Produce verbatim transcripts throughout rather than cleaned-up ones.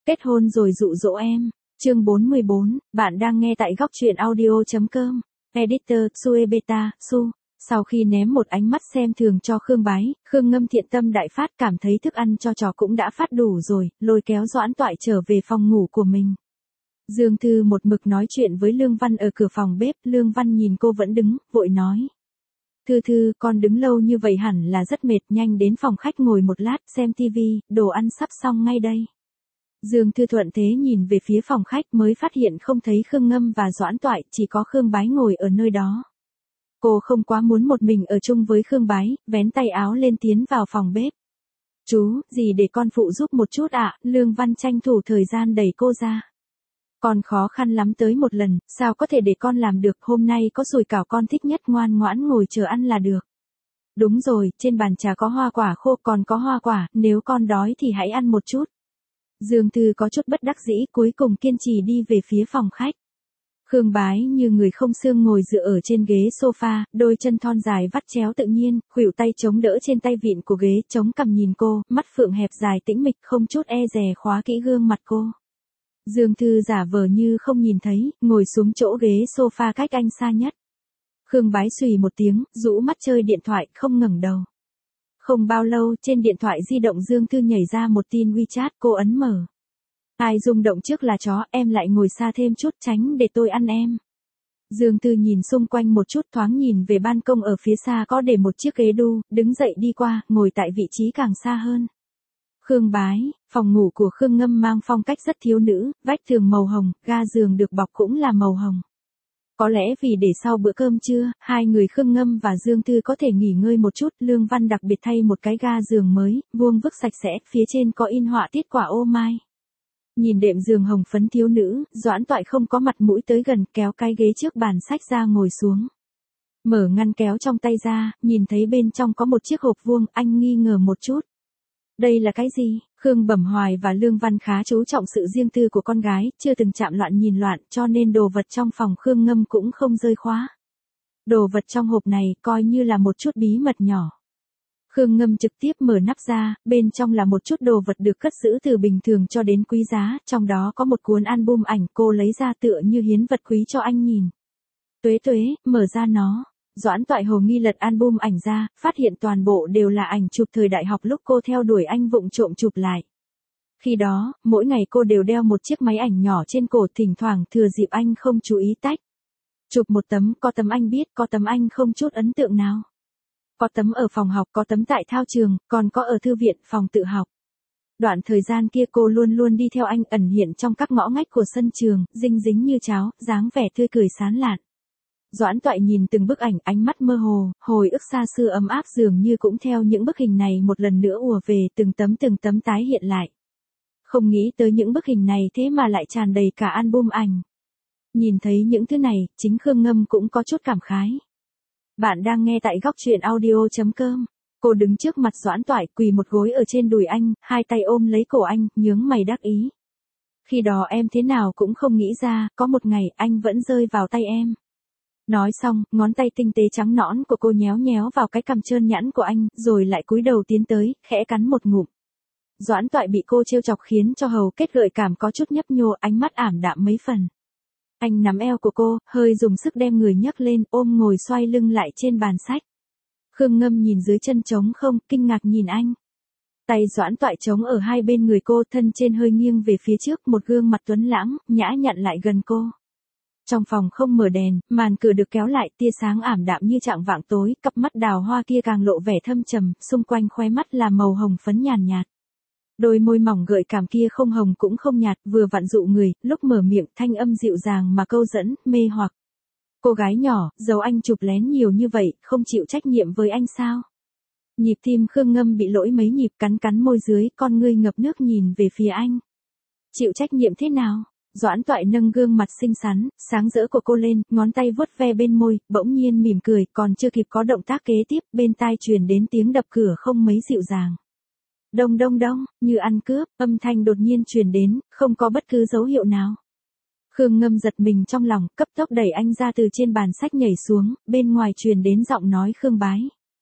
Kết hôn rồi dụ dỗ em. Chương bốn mươi bốn, bạn đang nghe tại góc truyện audio.com. Editor, Sue Beta, Su. Sau khi ném một ánh mắt xem thường cho Khương Bái, Khương Ngâm thiện tâm đại phát cảm thấy thức ăn cho chó cũng đã phát đủ rồi, lôi kéo Doãn Toại trở về phòng ngủ của mình. Dương Thư một mực nói chuyện với Lương Văn ở cửa phòng bếp, Lương Văn nhìn cô vẫn đứng, vội nói. Thư Thư, con đứng lâu như vậy hẳn là rất mệt, nhanh đến phòng khách ngồi một lát, xem tivi, đồ ăn sắp xong ngay đây. Dương Thư thuận thế nhìn về phía phòng khách mới phát hiện không thấy Khương Ngâm và Doãn Toại, chỉ có Khương Bái ngồi ở nơi đó. Cô không quá muốn một mình ở chung với Khương Bái, vén tay áo lên tiến vào phòng bếp. Chú, gì để con phụ giúp một chút ạ, à? Lương Văn tranh thủ thời gian đẩy cô ra. Con khó khăn lắm tới một lần, sao có thể để con làm được, hôm nay có sủi cảo con thích nhất, ngoan ngoãn ngồi chờ ăn là được. Đúng rồi, trên bàn trà có hoa quả khô, còn có hoa quả, nếu con đói thì hãy ăn một chút. Dương Thư có chút bất đắc dĩ, cuối cùng kiên trì đi về phía phòng khách. Khương Bái như người không xương ngồi dựa ở trên ghế sofa, đôi chân thon dài vắt chéo tự nhiên, khuỷu tay chống đỡ trên tay vịn của ghế, chống cằm nhìn cô, mắt phượng hẹp dài tĩnh mịch, không chút e dè khóa kỹ gương mặt cô. Dương Thư giả vờ như không nhìn thấy, ngồi xuống chỗ ghế sofa cách anh xa nhất. Khương Bái xùy một tiếng, rũ mắt chơi điện thoại, không ngẩng đầu. Không bao lâu, trên điện thoại di động Dương Thư nhảy ra một tin WeChat, cô ấn mở. Ai rung động trước là chó, em lại ngồi xa thêm chút, tránh để tôi ăn em. Dương Thư nhìn xung quanh một chút, thoáng nhìn về ban công ở phía xa có để một chiếc ghế đu, đứng dậy đi qua, ngồi tại vị trí càng xa hơn. Khương Bái, phòng ngủ của Khương Ngâm mang phong cách rất thiếu nữ, vách tường màu hồng, ga giường được bọc cũng là màu hồng. Có lẽ vì để sau bữa cơm trưa, hai người Khương Ngâm và Dương Thư có thể nghỉ ngơi một chút, Lương Văn đặc biệt thay một cái ga giường mới, vuông vức sạch sẽ, phía trên có in họa tiết quả ô mai. Nhìn đệm giường hồng phấn thiếu nữ, Doãn Toại không có mặt mũi tới gần, kéo cái ghế trước bàn sách ra ngồi xuống. Mở ngăn kéo trong tay ra, nhìn thấy bên trong có một chiếc hộp vuông, anh nghi ngờ một chút. Đây là cái gì? Khương Bẩm Hoài và Lương Văn khá chú trọng sự riêng tư của con gái, chưa từng chạm loạn nhìn loạn, cho nên đồ vật trong phòng Khương Ngâm cũng không rơi khóa. Đồ vật trong hộp này coi như là một chút bí mật nhỏ. Khương Ngâm trực tiếp mở nắp ra, bên trong là một chút đồ vật được cất giữ từ bình thường cho đến quý giá, trong đó có một cuốn album ảnh, cô lấy ra tựa như hiến vật quý cho anh nhìn. Tuế tuế, mở ra nó. Doãn Toại hồ nghi lật album ảnh ra, phát hiện toàn bộ đều là ảnh chụp thời đại học lúc cô theo đuổi anh vụng trộm chụp lại. Khi đó, mỗi ngày cô đều đeo một chiếc máy ảnh nhỏ trên cổ, thỉnh thoảng thừa dịp anh không chú ý tách. Chụp một tấm, có tấm anh biết, có tấm anh không chút ấn tượng nào. Có tấm ở phòng học, có tấm tại thao trường, còn có ở thư viện, phòng tự học. Đoạn thời gian kia cô luôn luôn đi theo anh, ẩn hiện trong các ngõ ngách của sân trường, dinh dính như cháo, dáng vẻ tươi cười sán lạn. Doãn Toại nhìn từng bức ảnh, ánh mắt mơ hồ, hồi ức xa xưa ấm áp dường như cũng theo những bức hình này một lần nữa ùa về, từng tấm từng tấm tái hiện lại. Không nghĩ tới những bức hình này thế mà lại tràn đầy cả album ảnh. Nhìn thấy những thứ này, chính Khương Ngâm cũng có chút cảm khái. Bạn đang nghe tại góc truyện audio.com. Cô đứng trước mặt Doãn Toại, quỳ một gối ở trên đùi anh, hai tay ôm lấy cổ anh, nhướng mày đắc ý. Khi đó em thế nào cũng không nghĩ ra, có một ngày anh vẫn rơi vào tay em. Nói xong, ngón tay tinh tế trắng nõn của cô nhéo nhéo vào cái cằm trơn nhẵn của anh, rồi lại cúi đầu tiến tới, khẽ cắn một ngụm. Doãn Toại bị cô trêu chọc khiến cho hầu kết gợi cảm có chút nhấp nhô, ánh mắt ảm đạm mấy phần. Anh nắm eo của cô, hơi dùng sức đem người nhấc lên, ôm ngồi xoay lưng lại trên bàn sách. Khương Ngâm nhìn dưới chân trống không, kinh ngạc nhìn anh. Tay Doãn Toại trống ở hai bên người cô, thân trên hơi nghiêng về phía trước, một gương mặt tuấn lãng, nhã nhặn lại gần cô. Trong phòng không mở đèn, màn cửa được kéo lại, tia sáng ảm đạm như trạng vạng tối, cặp mắt đào hoa kia càng lộ vẻ thâm trầm, xung quanh khóe mắt là màu hồng phấn nhàn nhạt. Đôi môi mỏng gợi cảm kia không hồng cũng không nhạt, vừa vặn dụ người, lúc mở miệng thanh âm dịu dàng mà câu dẫn, mê hoặc. Cô gái nhỏ, giấu anh chụp lén nhiều như vậy, không chịu trách nhiệm với anh sao? Nhịp tim Khương Ngâm bị lỗi mấy nhịp, cắn cắn môi dưới, con ngươi ngập nước nhìn về phía anh. Chịu trách nhiệm thế nào? Doãn Toại nâng gương mặt xinh xắn, sáng rỡ của cô lên, ngón tay vuốt ve bên môi, bỗng nhiên mỉm cười, còn chưa kịp có động tác kế tiếp, bên tai truyền đến tiếng đập cửa không mấy dịu dàng. Đông đông đông, như ăn cướp, âm thanh đột nhiên truyền đến, không có bất cứ dấu hiệu nào. Khương Ngâm giật mình trong lòng, cấp tốc đẩy anh ra từ trên bàn sách nhảy xuống, bên ngoài truyền đến giọng nói Khương Bái.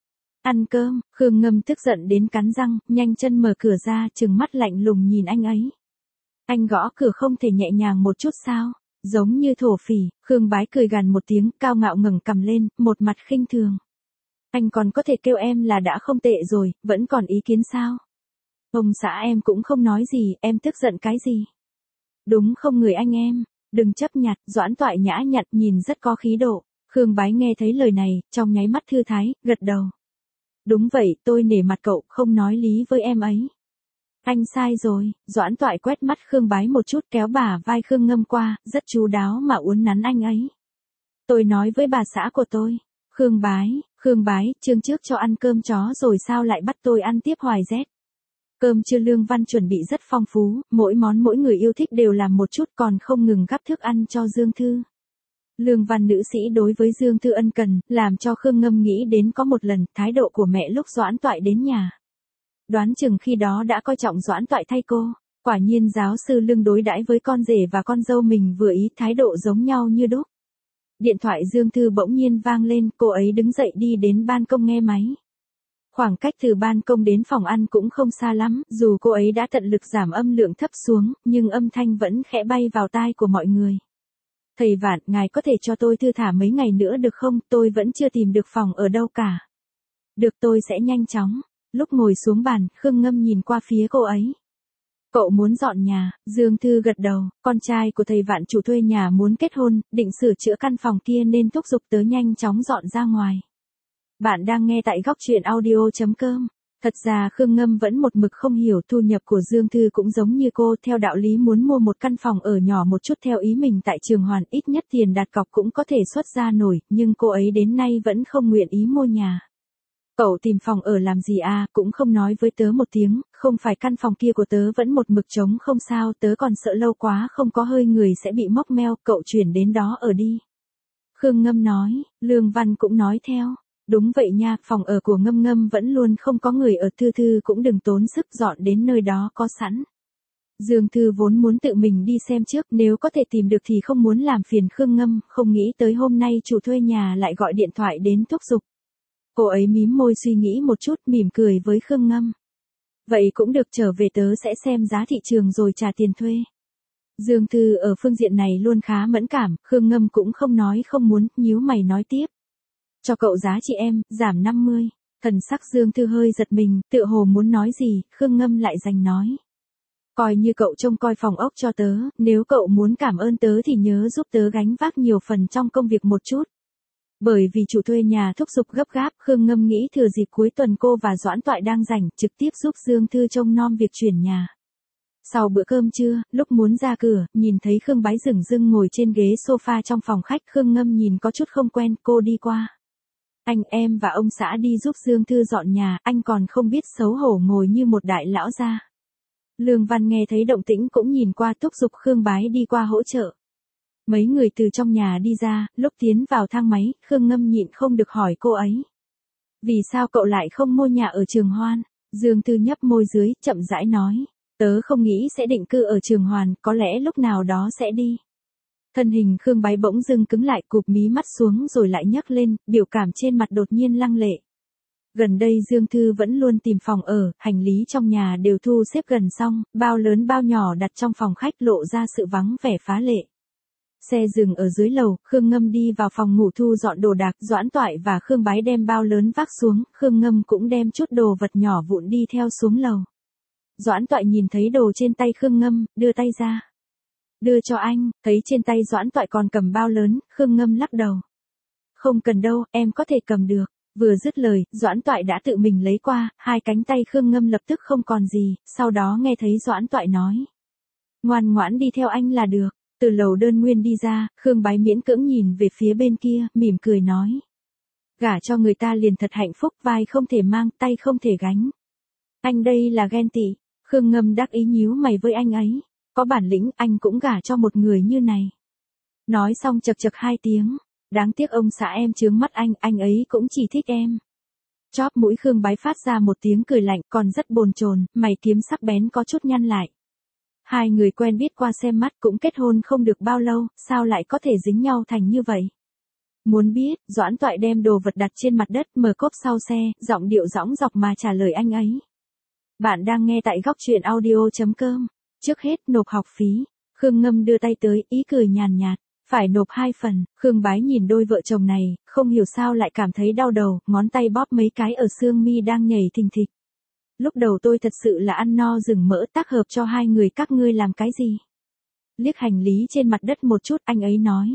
Ăn cơm, Khương Ngâm tức giận đến cắn răng, nhanh chân mở cửa ra, trừng mắt lạnh lùng nhìn anh ấy. Anh gõ cửa không thể nhẹ nhàng một chút sao? Giống như thổ phỉ, Khương Bái cười gằn một tiếng, cao ngạo ngẩng cằm lên, một mặt khinh thường. Anh còn có thể kêu em là đã không tệ rồi, vẫn còn ý kiến sao? Ông xã em cũng không nói gì, em tức giận cái gì? Đúng không người anh em? Đừng chấp nhặt, Doãn Toại nhã nhặn nhìn rất có khí độ. Khương Bái nghe thấy lời này, trong nháy mắt thư thái, gật đầu. Đúng vậy, tôi nể mặt cậu, không nói lý với em ấy. Anh sai rồi, Doãn Toại quét mắt Khương Bái một chút kéo bả vai Khương Ngâm qua, rất chú đáo mà uốn nắn anh ấy. Tôi nói với bà xã của tôi. Khương Bái, Khương Bái, chương trước cho ăn cơm chó rồi sao lại bắt tôi ăn tiếp hoài rét. Cơm trưa Lương Văn chuẩn bị rất phong phú, mỗi món mỗi người yêu thích đều làm một chút còn không ngừng gắp thức ăn cho Dương Thư. Lương Văn nữ sĩ đối với Dương Thư ân cần, làm cho Khương Ngâm nghĩ đến có một lần thái độ của mẹ lúc Doãn Toại đến nhà. Đoán chừng khi đó đã coi trọng Doãn Toại thay cô, quả nhiên giáo sư Lương đối đãi với con rể và con dâu mình vừa ý thái độ giống nhau như đúc. Điện thoại Dương Thư bỗng nhiên vang lên, cô ấy đứng dậy đi đến ban công nghe máy. Khoảng cách từ ban công đến phòng ăn cũng không xa lắm, dù cô ấy đã tận lực giảm âm lượng thấp xuống, nhưng âm thanh vẫn khẽ bay vào tai của mọi người. Thầy Vạn, ngài có thể cho tôi thư thả mấy ngày nữa được không, tôi vẫn chưa tìm được phòng ở đâu cả. Được, tôi sẽ nhanh chóng. Lúc ngồi xuống bàn, Khương Ngâm nhìn qua phía cô ấy. Cậu muốn dọn nhà, Dương Thư gật đầu, con trai của thầy Vạn chủ thuê nhà muốn kết hôn, định sửa chữa căn phòng kia nên thúc giục tớ nhanh chóng dọn ra ngoài. Bạn đang nghe tại góc truyện audio chấm com. Thật ra Khương Ngâm vẫn một mực không hiểu thu nhập của Dương Thư cũng giống như cô, theo đạo lý muốn mua một căn phòng ở nhỏ một chút theo ý mình tại Trường Hoàn, ít nhất tiền đặt cọc cũng có thể xuất ra nổi, nhưng cô ấy đến nay vẫn không nguyện ý mua nhà. Cậu tìm phòng ở làm gì à, cũng không nói với tớ một tiếng, không phải căn phòng kia của tớ vẫn một mực trống không sao, tớ còn sợ lâu quá không có hơi người sẽ bị móc meo, cậu chuyển đến đó ở đi. Khương Ngâm nói, Lương Văn cũng nói theo. Đúng vậy nha, phòng ở của Ngâm Ngâm vẫn luôn không có người ở, Thư Thư cũng đừng tốn sức dọn đến nơi đó có sẵn. Dương Thư vốn muốn tự mình đi xem trước, nếu có thể tìm được thì không muốn làm phiền Khương Ngâm, không nghĩ tới hôm nay chủ thuê nhà lại gọi điện thoại đến thúc giục. Cô ấy mím môi suy nghĩ một chút, mỉm cười với Khương Ngâm. Vậy cũng được, trở về tớ sẽ xem giá thị trường rồi trả tiền thuê. Dương Thư ở phương diện này luôn khá mẫn cảm, Khương Ngâm cũng không nói không muốn, nhíu mày nói tiếp. Cho cậu giá chị em, giảm năm mươi. Thần sắc Dương Thư hơi giật mình, tựa hồ muốn nói gì, Khương Ngâm lại giành nói. Coi như cậu trông coi phòng ốc cho tớ, nếu cậu muốn cảm ơn tớ thì nhớ giúp tớ gánh vác nhiều phần trong công việc một chút. Bởi vì chủ thuê nhà thúc giục gấp gáp, Khương Ngâm nghĩ thừa dịp cuối tuần cô và Doãn Toại đang rảnh, trực tiếp giúp Dương Thư trông nom việc chuyển nhà. Sau bữa cơm trưa, lúc muốn ra cửa, nhìn thấy Khương Bái dửng dưng ngồi trên ghế sofa trong phòng khách, Khương Ngâm nhìn có chút không quen, cô đi qua. Anh em và ông xã đi giúp Dương Thư dọn nhà, anh còn không biết xấu hổ ngồi như một đại lão gia. Lương Văn nghe thấy động tĩnh cũng nhìn qua thúc giục Khương Bái đi qua hỗ trợ. Mấy người từ trong nhà đi ra, lúc tiến vào thang máy, Khương Ngâm nhịn không được hỏi cô ấy. Vì sao cậu lại không mua nhà ở Trường Hoan? Dương Thư nhấp môi dưới, chậm rãi nói. Tớ không nghĩ sẽ định cư ở Trường Hoàn, có lẽ lúc nào đó sẽ đi. Thân hình Khương Bái bỗng dưng cứng lại, cụp mí mắt xuống rồi lại nhấc lên, biểu cảm trên mặt đột nhiên lăng lệ. Gần đây Dương Thư vẫn luôn tìm phòng ở, hành lý trong nhà đều thu xếp gần xong, bao lớn bao nhỏ đặt trong phòng khách lộ ra sự vắng vẻ phá lệ. Xe dừng ở dưới lầu, Khương Ngâm đi vào phòng ngủ thu dọn đồ đạc, Doãn Toại và Khương Bái đem bao lớn vác xuống, Khương Ngâm cũng đem chút đồ vật nhỏ vụn đi theo xuống lầu. Doãn Toại nhìn thấy đồ trên tay Khương Ngâm, đưa tay ra. Đưa cho anh, thấy trên tay Doãn Toại còn cầm bao lớn, Khương Ngâm lắc đầu. Không cần đâu, em có thể cầm được. Vừa dứt lời, Doãn Toại đã tự mình lấy qua, hai cánh tay Khương Ngâm lập tức không còn gì, sau đó nghe thấy Doãn Toại nói. Ngoan ngoãn đi theo anh là được. Từ lầu đơn nguyên đi ra, Khương Bái miễn cưỡng nhìn về phía bên kia, mỉm cười nói. Gả cho người ta liền thật hạnh phúc, vai không thể mang, tay không thể gánh. Anh đây là ghen tị. Khương Ngâm đắc ý nhíu mày với anh ấy. Có bản lĩnh, anh cũng gả cho một người như này. Nói xong chật chật hai tiếng. Đáng tiếc ông xã em chướng mắt anh, anh ấy cũng chỉ thích em. Chóp mũi Khương Bái phát ra một tiếng cười lạnh, còn rất bồn chồn, mày kiếm sắc bén có chút nhăn lại. Hai người quen biết qua xem mắt cũng kết hôn không được bao lâu, sao lại có thể dính nhau thành như vậy? Muốn biết, Doãn Toại đem đồ vật đặt trên mặt đất, mở cốp sau xe, giọng điệu dõng dọc mà trả lời anh ấy. Bạn đang nghe tại góc truyện audio chấm com. Trước hết nộp học phí. Khương Ngâm đưa tay tới, ý cười nhàn nhạt. Phải nộp hai phần. Khương Bái nhìn đôi vợ chồng này, không hiểu sao lại cảm thấy đau đầu, ngón tay bóp mấy cái ở xương mi đang nhảy thình thịch. Lúc đầu tôi thật sự là ăn no rừng mỡ, tác hợp cho hai người các ngươi làm cái gì? Liếc hành lý trên mặt đất một chút, anh ấy nói.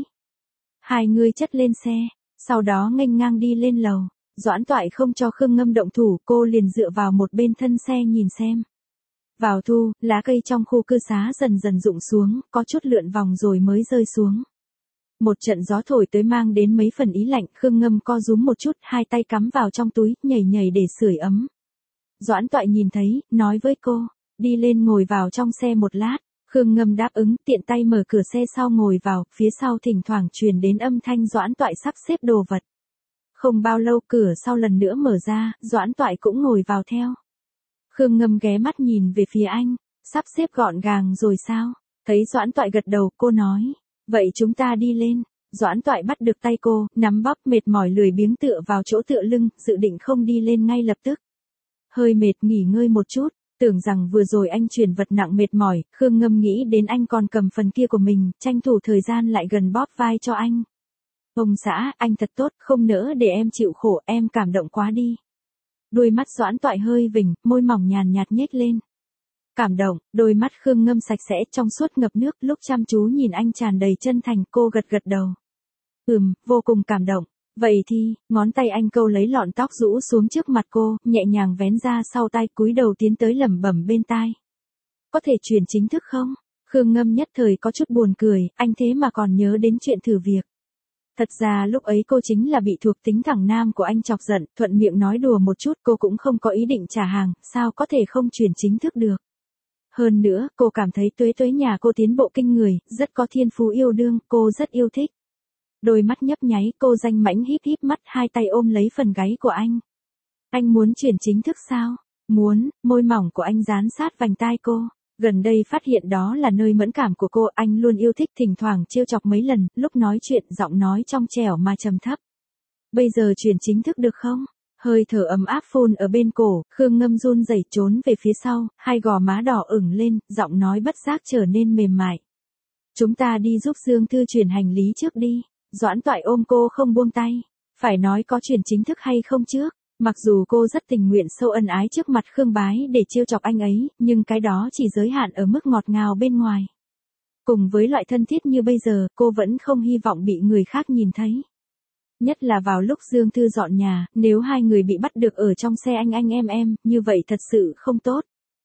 Hai người chất lên xe, sau đó nghênh ngang đi lên lầu. Doãn Toại không cho Khương Ngâm động thủ, cô liền dựa vào một bên thân xe nhìn xem. Vào thu, lá cây trong khu cư xá dần dần rụng xuống, có chút lượn vòng rồi mới rơi xuống. Một trận gió thổi tới mang đến mấy phần ý lạnh, Khương Ngâm co rúm một chút, hai tay cắm vào trong túi, nhảy nhảy để sưởi ấm. Doãn Toại nhìn thấy, nói với cô, đi lên ngồi vào trong xe một lát. Khương Ngâm đáp ứng, tiện tay mở cửa xe sau ngồi vào, phía sau thỉnh thoảng truyền đến âm thanh Doãn Toại sắp xếp đồ vật. Không bao lâu cửa sau lần nữa mở ra, Doãn Toại cũng ngồi vào theo. Khương Ngâm ghé mắt nhìn về phía anh, sắp xếp gọn gàng rồi sao? Thấy Doãn Toại gật đầu, cô nói, vậy chúng ta đi lên. Doãn Toại bắt được tay cô, nắm bóp, mệt mỏi lười biếng tựa vào chỗ tựa lưng, dự định không đi lên ngay lập tức. Hơi mệt nghỉ ngơi một chút, tưởng rằng vừa rồi anh chuyển vật nặng mệt mỏi, Khương Ngâm nghĩ đến anh còn cầm phần kia của mình, tranh thủ thời gian lại gần bóp vai cho anh. Ông xã, anh thật tốt, không nỡ để em chịu khổ, em cảm động quá đi. Đôi mắt Doãn Toại hơi vỉnh, môi mỏng nhàn nhạt nhếch lên. Cảm động, đôi mắt Khương Ngâm sạch sẽ trong suốt ngập nước, lúc chăm chú nhìn anh tràn đầy chân thành, cô gật gật đầu. Ừm, vô cùng cảm động. Vậy thì, ngón tay anh câu lấy lọn tóc rũ xuống trước mặt cô, nhẹ nhàng vén ra sau tai, cúi đầu tiến tới lẩm bẩm bên tai. Có thể chuyển chính thức không? Khương Ngâm nhất thời có chút buồn cười, anh thế mà còn nhớ đến chuyện thử việc. Thật ra lúc ấy cô chính là bị thuộc tính thẳng nam của anh chọc giận, thuận miệng nói đùa một chút, cô cũng không có ý định trả hàng, sao có thể không chuyển chính thức được. Hơn nữa, cô cảm thấy Tuế Tuế nhà cô tiến bộ kinh người, rất có thiên phú yêu đương, cô rất yêu thích. Đôi mắt nhấp nháy, cô danh mãnh híp híp mắt, hai tay ôm lấy phần gáy của anh. Anh muốn chuyển chính thức sao? Muốn, môi mỏng của anh dán sát vành tai cô. Gần đây phát hiện đó là nơi mẫn cảm của cô, anh luôn yêu thích thỉnh thoảng trêu chọc mấy lần, lúc nói chuyện giọng nói trong trẻo mà trầm thấp. Bây giờ chuyển chính thức được không? Hơi thở ấm áp phun ở bên cổ, Khương Ngâm run rẩy trốn về phía sau, hai gò má đỏ ửng lên, giọng nói bất giác trở nên mềm mại. Chúng ta đi giúp Dương Thư chuyển hành lý trước đi. Doãn Toại ôm cô không buông tay. Phải nói có chuyển chính thức hay không trước. Mặc dù cô rất tình nguyện sâu ân ái trước mặt Khương Bái để trêu chọc anh ấy, nhưng cái đó chỉ giới hạn ở mức ngọt ngào bên ngoài. Cùng với loại thân thiết như bây giờ, cô vẫn không hy vọng bị người khác nhìn thấy. Nhất là vào lúc Dương Thư dọn nhà, nếu hai người bị bắt được ở trong xe anh anh em em, như vậy thật sự không tốt.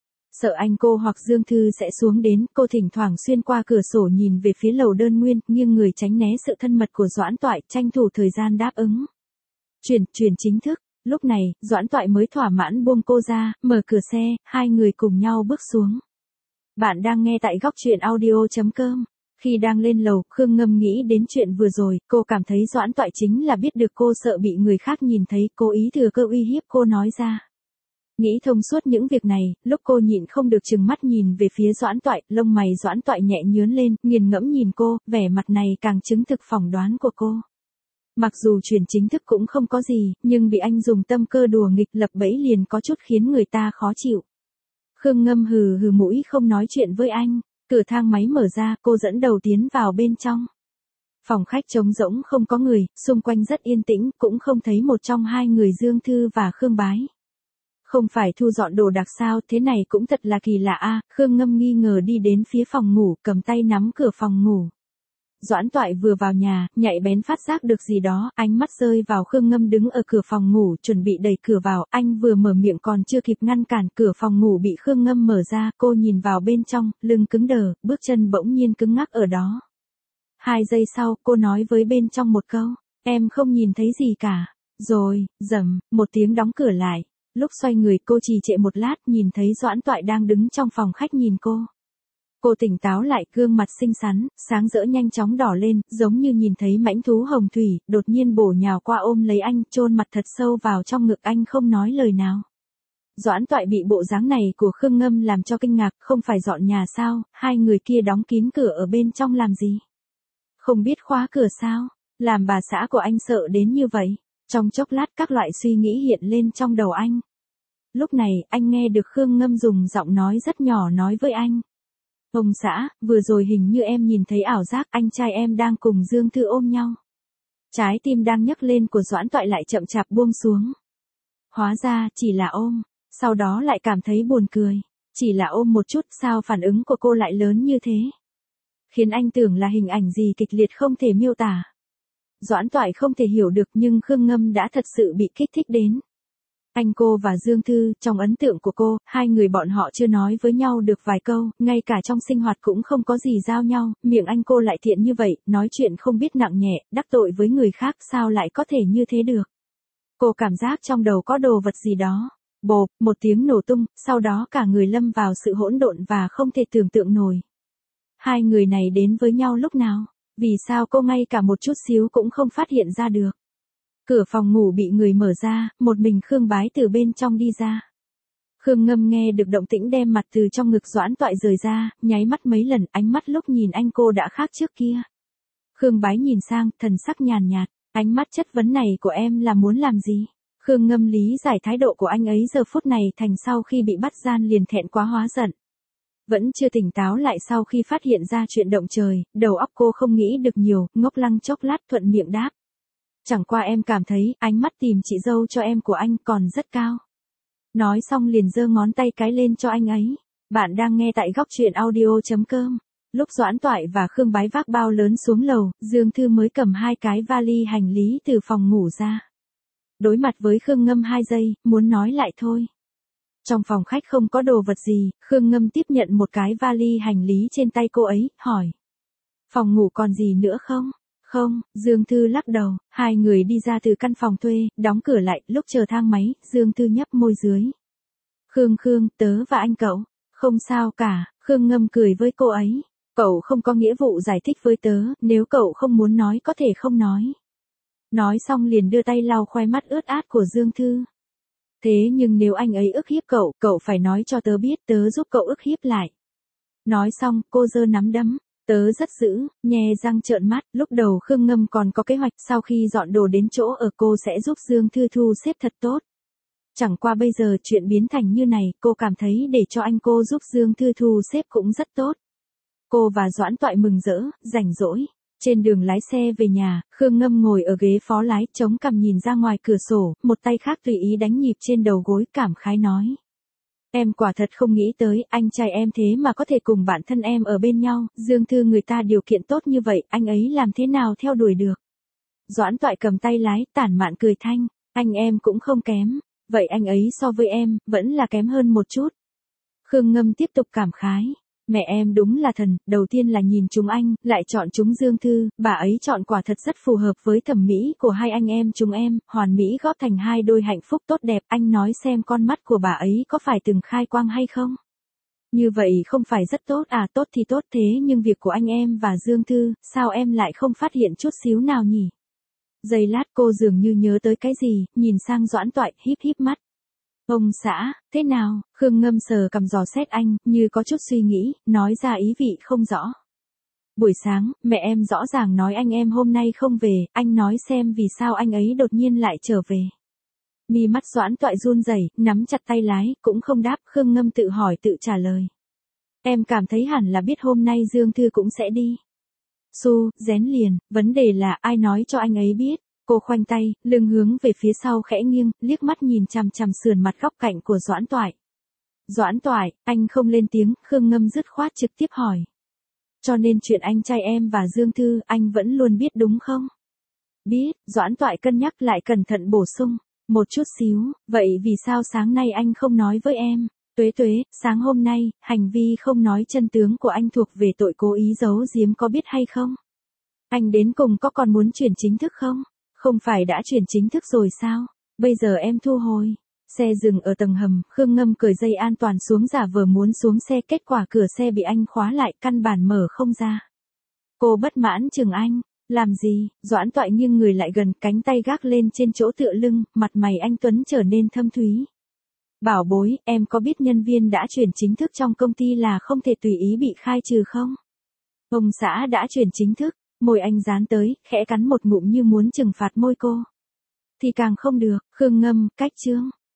Sợ anh cô hoặc Dương Thư sẽ xuống đến, cô thỉnh thoảng xuyên qua cửa sổ nhìn về phía lầu đơn nguyên, nghiêng người tránh né sự thân mật của Doãn Toại, tranh thủ thời gian đáp ứng. Chuyển, chuyển chính thức. Lúc này, Doãn Toại mới thỏa mãn buông cô ra, mở cửa xe, hai người cùng nhau bước xuống. Bạn đang nghe tại góc truyện audio chấm com. Khi đang lên lầu, Khương Ngâm nghĩ đến chuyện vừa rồi, cô cảm thấy Doãn Toại chính là biết được cô sợ bị người khác nhìn thấy, cố ý thừa cơ uy hiếp cô nói ra. Nghĩ thông suốt những việc này, lúc cô nhịn không được chừng mắt nhìn về phía Doãn Toại, lông mày Doãn Toại nhẹ nhướn lên, nghiền ngẫm nhìn cô, vẻ mặt này càng chứng thực phỏng đoán của cô. Mặc dù chuyển chính thức cũng không có gì, nhưng bị anh dùng tâm cơ đùa nghịch lập bẫy liền có chút khiến người ta khó chịu. Khương Ngâm hừ hừ mũi không nói chuyện với anh, cửa thang máy mở ra, cô dẫn đầu tiến vào bên trong. Phòng khách trống rỗng không có người, xung quanh rất yên tĩnh, cũng không thấy một trong hai người Dương Thư và Khương Bái. Không phải thu dọn đồ đạc sao, thế này cũng thật là kỳ lạ a. Khương Ngâm nghi ngờ đi đến phía phòng ngủ, cầm tay nắm cửa phòng ngủ. Doãn Toại vừa vào nhà, nhạy bén phát giác được gì đó, ánh mắt rơi vào Khương Ngâm đứng ở cửa phòng ngủ, chuẩn bị đẩy cửa vào, anh vừa mở miệng còn chưa kịp ngăn cản, cửa phòng ngủ bị Khương Ngâm mở ra, cô nhìn vào bên trong, lưng cứng đờ, bước chân bỗng nhiên cứng ngắc ở đó. Hai giây sau, cô nói với bên trong một câu, em không nhìn thấy gì cả. Rồi, rầm, một tiếng đóng cửa lại. Lúc xoay người cô trì trệ một lát, nhìn thấy Doãn Toại đang đứng trong phòng khách nhìn cô. Cô tỉnh táo lại, gương mặt xinh xắn, sáng rỡ nhanh chóng đỏ lên, giống như nhìn thấy mãnh thú hồng thủy, đột nhiên bổ nhào qua ôm lấy anh, chôn mặt thật sâu vào trong ngực anh không nói lời nào. Doãn Toại bị bộ dáng này của Khương Ngâm làm cho kinh ngạc, không phải dọn nhà sao, hai người kia đóng kín cửa ở bên trong làm gì? Không biết khóa cửa sao? Làm bà xã của anh sợ đến như vậy. Trong chốc lát các loại suy nghĩ hiện lên trong đầu anh. Lúc này, anh nghe được Khương Ngâm dùng giọng nói rất nhỏ nói với anh. Ông xã, vừa rồi hình như em nhìn thấy ảo giác anh trai em đang cùng Dương Thư ôm nhau. Trái tim đang nhấc lên của Doãn Toại lại chậm chạp buông xuống. Hóa ra, chỉ là ôm, sau đó lại cảm thấy buồn cười. Chỉ là ôm một chút, sao phản ứng của cô lại lớn như thế? Khiến anh tưởng là hình ảnh gì kịch liệt không thể miêu tả. Doãn Toại không thể hiểu được nhưng Khương Ngâm đã thật sự bị kích thích đến. Anh cô và Dương Thư, trong ấn tượng của cô, hai người bọn họ chưa nói với nhau được vài câu, ngay cả trong sinh hoạt cũng không có gì giao nhau, miệng anh cô lại thiện như vậy, nói chuyện không biết nặng nhẹ, đắc tội với người khác sao lại có thể như thế được. Cô cảm giác trong đầu có đồ vật gì đó. Bộp, một tiếng nổ tung, sau đó cả người lâm vào sự hỗn độn và không thể tưởng tượng nổi. Hai người này đến với nhau lúc nào? Vì sao cô ngay cả một chút xíu cũng không phát hiện ra được? Cửa phòng ngủ bị người mở ra, một mình Khương Bái từ bên trong đi ra. Khương Ngâm nghe được động tĩnh đem mặt từ trong ngực Doãn Toại rời ra, nháy mắt mấy lần, ánh mắt lúc nhìn anh cô đã khác trước kia. Khương Bái nhìn sang, thần sắc nhàn nhạt, ánh mắt chất vấn này của em là muốn làm gì? Khương Ngâm lý giải thái độ của anh ấy giờ phút này thành sau khi bị bắt gian liền thẹn quá hóa giận. Vẫn chưa tỉnh táo lại sau khi phát hiện ra chuyện động trời, đầu óc cô không nghĩ được nhiều, ngốc lăng chốc lát thuận miệng đáp. Chẳng qua em cảm thấy, ánh mắt tìm chị dâu cho em của anh còn rất cao. Nói xong liền giơ ngón tay cái lên cho anh ấy. Bạn đang nghe tại góc truyện audio.com. Lúc Doãn Toại và Khương Bái vác bao lớn xuống lầu, Dương Thư mới cầm hai cái vali hành lý từ phòng ngủ ra. Đối mặt với Khương Ngâm hai giây, muốn nói lại thôi. Trong phòng khách không có đồ vật gì, Khương Ngâm tiếp nhận một cái vali hành lý trên tay cô ấy, hỏi. Phòng ngủ còn gì nữa không? Không, Dương Thư lắc đầu, hai người đi ra từ căn phòng thuê, đóng cửa lại, lúc chờ thang máy, Dương Thư nhấp môi dưới. Khương Khương, tớ và anh cậu, không sao cả, Khương Ngâm cười với cô ấy. Cậu không có nghĩa vụ giải thích với tớ, nếu cậu không muốn nói có thể không nói. Nói xong liền đưa tay lau khoe mắt ướt át của Dương Thư. Thế nhưng nếu anh ấy ức hiếp cậu, cậu phải nói cho tớ biết, tớ giúp cậu ức hiếp lại. Nói xong, cô giơ nắm đấm. Tớ rất dữ, nhe răng trợn mắt, lúc đầu Khương Ngâm còn có kế hoạch sau khi dọn đồ đến chỗ ở cô sẽ giúp Dương Thư thu xếp thật tốt. Chẳng qua bây giờ chuyện biến thành như này, cô cảm thấy để cho anh cô giúp Dương Thư thu xếp cũng rất tốt. Cô và Doãn Toại mừng rỡ, rảnh rỗi. Trên đường lái xe về nhà, Khương Ngâm ngồi ở ghế phó lái, chống cằm nhìn ra ngoài cửa sổ, một tay khác tùy ý đánh nhịp trên đầu gối, cảm khái nói. Em quả thật không nghĩ tới, anh trai em thế mà có thể cùng bản thân em ở bên nhau, Dương Thư người ta điều kiện tốt như vậy, anh ấy làm thế nào theo đuổi được. Doãn Toại cầm tay lái, tản mạn cười thanh, anh em cũng không kém, vậy anh ấy so với em, vẫn là kém hơn một chút. Khương Ngâm tiếp tục cảm khái. Mẹ em đúng là thần, đầu tiên là nhìn chúng anh, lại chọn chúng Dương Thư, bà ấy chọn quả thật rất phù hợp với thẩm mỹ của hai anh em chúng em, hoàn mỹ góp thành hai đôi hạnh phúc tốt đẹp, anh nói xem con mắt của bà ấy có phải từng khai quang hay không? Như vậy không phải rất tốt à, tốt thì tốt thế nhưng việc của anh em và Dương Thư, sao em lại không phát hiện chút xíu nào nhỉ? Giây lát cô dường như nhớ tới cái gì, nhìn sang Doãn Toại, híp híp mắt. Ông xã, thế nào? Khương Ngâm sờ cầm dò xét anh, như có chút suy nghĩ, nói ra ý vị không rõ. Buổi sáng, mẹ em rõ ràng nói anh em hôm nay không về, anh nói xem vì sao anh ấy đột nhiên lại trở về. Mi mắt Doãn Toại run rẩy, nắm chặt tay lái, cũng không đáp, Khương Ngâm tự hỏi tự trả lời. Em cảm thấy hẳn là biết hôm nay Dương Thư cũng sẽ đi. Su, rén liền, vấn đề là ai nói cho anh ấy biết. Cô khoanh tay, lưng hướng về phía sau khẽ nghiêng, liếc mắt nhìn chằm chằm sườn mặt góc cạnh của Doãn Toại. Doãn Toại, anh không lên tiếng, Khương Ngâm dứt khoát trực tiếp hỏi. Cho nên chuyện anh trai em và Dương Thư, anh vẫn luôn biết đúng không? Biết, Doãn Toại cân nhắc lại cẩn thận bổ sung. Một chút xíu, vậy vì sao sáng nay anh không nói với em? Tuế tuế, sáng hôm nay, hành vi không nói chân tướng của anh thuộc về tội cố ý giấu giếm có biết hay không? Anh đến cùng có còn muốn chuyển chính thức không? Không phải đã chuyển chính thức rồi sao? Bây giờ em thu hồi. Xe dừng ở tầng hầm, Khương Ngâm cởi dây an toàn xuống giả vờ muốn xuống xe, kết quả cửa xe bị anh khóa lại, căn bản mở không ra. Cô bất mãn chừng anh. Làm gì? Doãn Toại nghiêng người lại gần, cánh tay gác lên trên chỗ tựa lưng, mặt mày anh Tuấn trở nên thâm thúy. Bảo bối, em có biết nhân viên đã chuyển chính thức trong công ty là không thể tùy ý bị khai trừ không? Ông xã đã chuyển chính thức. Môi anh dán tới, khẽ cắn một ngụm như muốn trừng phạt môi cô. Thì càng không được, Khương Ngâm, cách chương.